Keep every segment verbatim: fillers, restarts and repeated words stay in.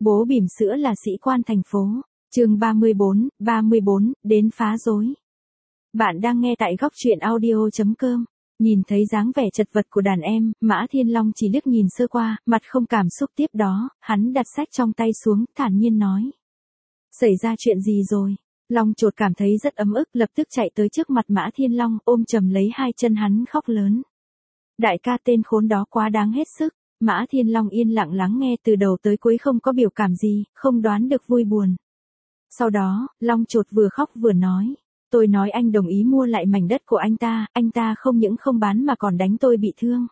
Bố bỉm sữa là sĩ quan thành phố. Chương ba mươi bốn, ba mươi bốn, đến phá rối. Bạn đang nghe tại góc truyện audio chấm com. Nhìn thấy dáng vẻ chật vật của đàn em, Mã Thiên Long chỉ liếc nhìn sơ qua, mặt không cảm xúc. Tiếp đó, hắn đặt sách trong tay xuống, thản nhiên nói. Xảy ra chuyện gì rồi? Long Chột cảm thấy rất ấm ức, lập tức chạy tới trước mặt Mã Thiên Long, ôm chầm lấy hai chân hắn khóc lớn. Đại ca tên khốn đó quá đáng hết sức. Mã Thiên Long yên lặng lắng nghe từ đầu tới cuối, không có biểu cảm gì, không đoán được vui buồn. Sau đó, Long Chột vừa khóc vừa nói. Tôi nói anh đồng ý mua lại mảnh đất của anh ta, anh ta không những không bán mà còn đánh tôi bị thương.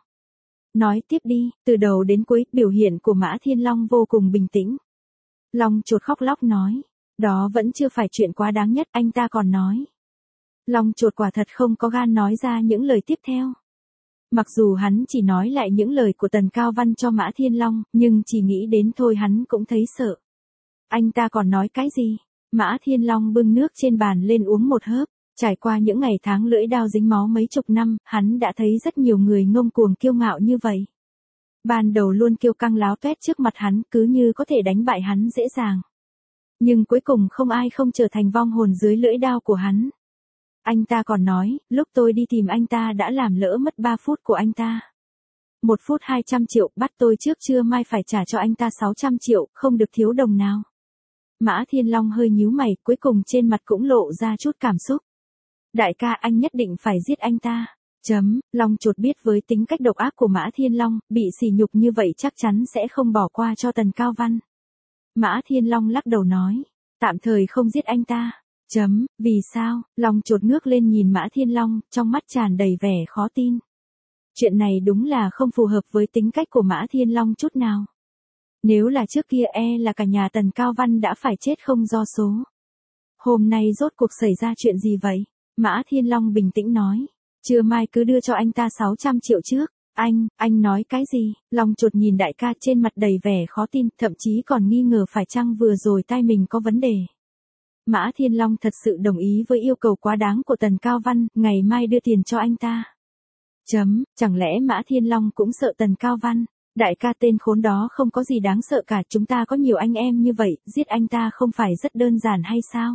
Nói tiếp đi. Từ đầu đến cuối, biểu hiện của Mã Thiên Long vô cùng bình tĩnh. Long Chột khóc lóc nói. Đó vẫn chưa phải chuyện quá đáng nhất, anh ta còn nói. Long Chột quả thật không có gan nói ra những lời tiếp theo. Mặc dù hắn chỉ nói lại những lời của Tần Cao Văn cho Mã Thiên Long, nhưng chỉ nghĩ đến thôi hắn cũng thấy sợ. Anh ta còn nói cái gì? Mã Thiên Long bưng nước trên bàn lên uống một hớp. Trải qua những ngày tháng lưỡi đao dính máu mấy chục năm, hắn đã thấy rất nhiều người ngông cuồng kiêu ngạo như vậy. Ban đầu luôn kiêu căng láo toét trước mặt hắn, cứ như có thể đánh bại hắn dễ dàng. Nhưng cuối cùng không ai không trở thành vong hồn dưới lưỡi đao của hắn. Anh ta còn nói, lúc tôi đi tìm anh ta đã làm lỡ mất ba phút của anh ta. Một phút hai trăm triệu, bắt tôi trước trưa mai phải trả cho anh ta sáu trăm triệu, không được thiếu đồng nào. Mã Thiên Long hơi nhíu mày, cuối cùng trên mặt cũng lộ ra chút cảm xúc. Đại ca, anh nhất định phải giết anh ta. Chấm, Long Chột biết với tính cách độc ác của Mã Thiên Long, bị sỉ nhục như vậy chắc chắn sẽ không bỏ qua cho Tần Cao Văn. Mã Thiên Long lắc đầu nói, tạm thời không giết anh ta. Chấm, vì sao? Long Chột ngước lên nhìn Mã Thiên Long, trong mắt tràn đầy vẻ khó tin. Chuyện này đúng là không phù hợp với tính cách của Mã Thiên Long chút nào. Nếu là trước kia e là cả nhà Tần Cao Văn đã phải chết không do số. Hôm nay rốt cuộc xảy ra chuyện gì vậy? Mã Thiên Long bình tĩnh nói. Trưa mai cứ đưa cho anh ta sáu trăm triệu trước. Anh, anh nói cái gì? Long Chột nhìn đại ca trên mặt đầy vẻ khó tin, thậm chí còn nghi ngờ phải chăng vừa rồi tai mình có vấn đề. Mã Thiên Long thật sự đồng ý với yêu cầu quá đáng của Tần Cao Văn, ngày mai đưa tiền cho anh ta. Chấm, chẳng lẽ Mã Thiên Long cũng sợ Tần Cao Văn? Đại ca tên khốn đó không có gì đáng sợ cả, chúng ta có nhiều anh em như vậy, giết anh ta không phải rất đơn giản hay sao?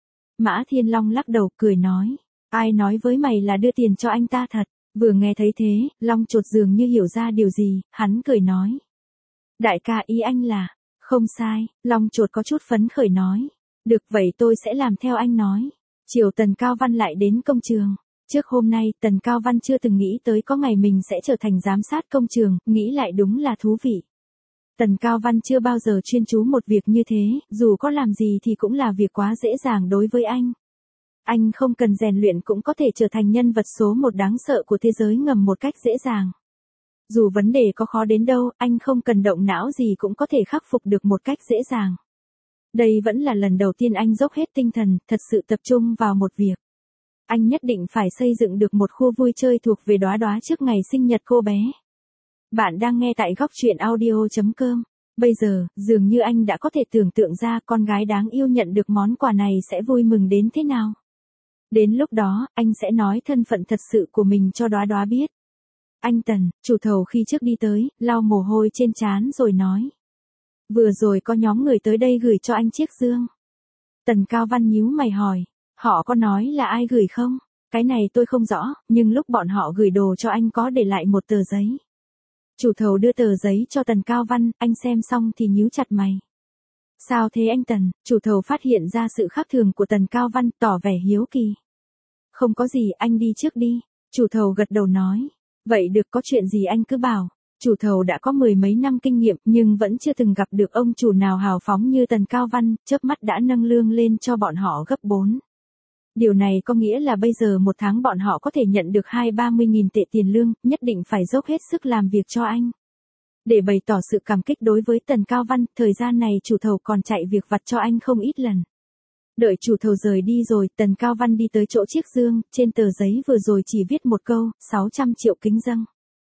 Mã Thiên Long lắc đầu cười nói, ai nói với mày là đưa tiền cho anh ta thật? Vừa nghe thấy thế, Long Chột dường như hiểu ra điều gì, hắn cười nói. Đại ca ý anh là, không sai, Long Chột có chút phấn khởi nói. Được vậy tôi sẽ làm theo anh nói. Chiều Tần Cao Văn lại đến công trường. Trước hôm nay Tần Cao Văn chưa từng nghĩ tới có ngày mình sẽ trở thành giám sát công trường, nghĩ lại đúng là thú vị. Tần Cao Văn chưa bao giờ chuyên chú một việc như thế, dù có làm gì thì cũng là việc quá dễ dàng đối với anh. Anh không cần rèn luyện cũng có thể trở thành nhân vật số một đáng sợ của thế giới ngầm một cách dễ dàng. Dù vấn đề có khó đến đâu, anh không cần động não gì cũng có thể khắc phục được một cách dễ dàng. Đây vẫn là lần đầu tiên anh dốc hết tinh thần, thật sự tập trung vào một việc. Anh nhất định phải xây dựng được một khu vui chơi thuộc về Đóa Đóa trước ngày sinh nhật cô bé. Bạn đang nghe tại góc truyện audio chấm com. Bây giờ, dường như anh đã có thể tưởng tượng ra con gái đáng yêu nhận được món quà này sẽ vui mừng đến thế nào. Đến lúc đó, anh sẽ nói thân phận thật sự của mình cho Đóa Đóa biết. Anh Tần, chủ thầu khi trước đi tới, lau mồ hôi trên trán rồi nói. Vừa rồi có nhóm người tới đây gửi cho anh chiếc dương. Tần Cao Văn nhíu mày hỏi, họ có nói là ai gửi không? Cái này tôi không rõ, nhưng lúc bọn họ gửi đồ cho anh có để lại một tờ giấy. Chủ thầu đưa tờ giấy cho Tần Cao Văn, anh xem xong thì nhíu chặt mày. Sao thế anh Tần? Chủ thầu phát hiện ra sự khác thường của Tần Cao Văn, tỏ vẻ hiếu kỳ. Không có gì, anh đi trước đi. Chủ thầu gật đầu nói. Vậy được, có chuyện gì anh cứ bảo. Chủ thầu đã có mười mấy năm kinh nghiệm nhưng vẫn chưa từng gặp được ông chủ nào hào phóng như Tần Cao Văn, chớp mắt đã nâng lương lên cho bọn họ gấp bốn. Điều này có nghĩa là bây giờ một tháng bọn họ có thể nhận được hai ba mươi nghìn tệ tiền lương, nhất định phải dốc hết sức làm việc cho anh. Để bày tỏ sự cảm kích đối với Tần Cao Văn, thời gian này chủ thầu còn chạy việc vặt cho anh không ít lần. Đợi chủ thầu rời đi rồi, Tần Cao Văn đi tới chỗ chiếc dương, trên tờ giấy vừa rồi chỉ viết một câu, sáu trăm triệu kính dâng.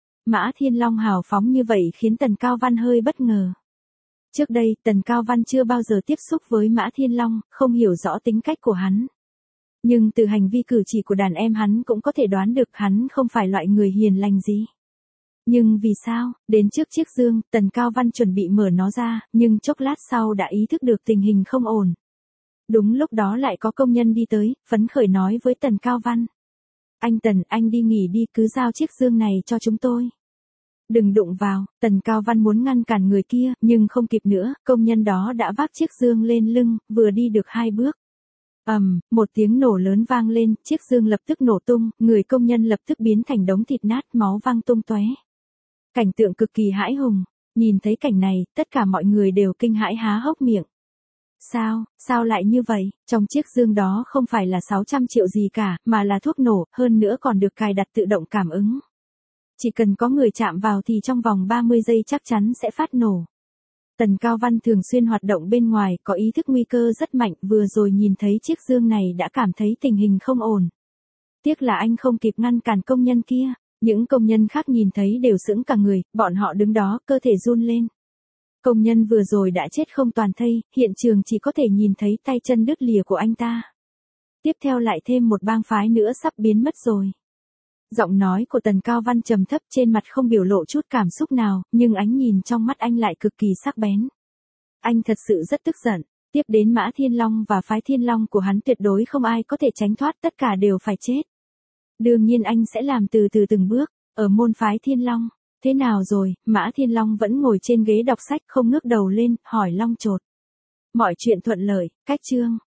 Mã Thiên Long hào phóng như vậy khiến Tần Cao Văn hơi bất ngờ. Trước đây, Tần Cao Văn chưa bao giờ tiếp xúc với Mã Thiên Long, không hiểu rõ tính cách của hắn. Nhưng từ hành vi cử chỉ của đàn em hắn cũng có thể đoán được hắn không phải loại người hiền lành gì. Nhưng vì sao, đến trước chiếc dương, Tần Cao Văn chuẩn bị mở nó ra, nhưng chốc lát sau đã ý thức được tình hình không ổn. Đúng lúc đó lại có công nhân đi tới, phấn khởi nói với Tần Cao Văn. Anh Tần, anh đi nghỉ đi, cứ giao chiếc dương này cho chúng tôi. Đừng đụng vào, Tần Cao Văn muốn ngăn cản người kia, nhưng không kịp nữa, công nhân đó đã vác chiếc dương lên lưng, vừa đi được hai bước. ầm, um, một tiếng nổ lớn vang lên, chiếc dương lập tức nổ tung, người công nhân lập tức biến thành đống thịt nát, máu văng tung tóe. Cảnh tượng cực kỳ hãi hùng, nhìn thấy cảnh này, tất cả mọi người đều kinh hãi há hốc miệng. Sao, sao lại như vậy, trong chiếc dương đó không phải là sáu trăm triệu gì cả, mà là thuốc nổ, hơn nữa còn được cài đặt tự động cảm ứng. Chỉ cần có người chạm vào thì trong vòng ba mươi giây chắc chắn sẽ phát nổ. Tần Cao Văn thường xuyên hoạt động bên ngoài, có ý thức nguy cơ rất mạnh, vừa rồi nhìn thấy chiếc dương này đã cảm thấy tình hình không ổn. Tiếc là anh không kịp ngăn cản công nhân kia, những công nhân khác nhìn thấy đều sững cả người, bọn họ đứng đó, cơ thể run lên. Công nhân vừa rồi đã chết không toàn thây, hiện trường chỉ có thể nhìn thấy tay chân đứt lìa của anh ta. Tiếp theo lại thêm một bang phái nữa sắp biến mất rồi. Giọng nói của Tần Cao Văn trầm thấp, trên mặt không biểu lộ chút cảm xúc nào, nhưng ánh nhìn trong mắt anh lại cực kỳ sắc bén. Anh thật sự rất tức giận, tiếp đến Mã Thiên Long và phái Thiên Long của hắn tuyệt đối không ai có thể tránh thoát, tất cả đều phải chết. Đương nhiên anh sẽ làm từ từ từng bước, ở môn phái Thiên Long. Thế nào rồi, Mã Thiên Long vẫn ngồi trên ghế đọc sách không ngước đầu lên, hỏi Long Chột. Mọi chuyện thuận lợi, cách chương.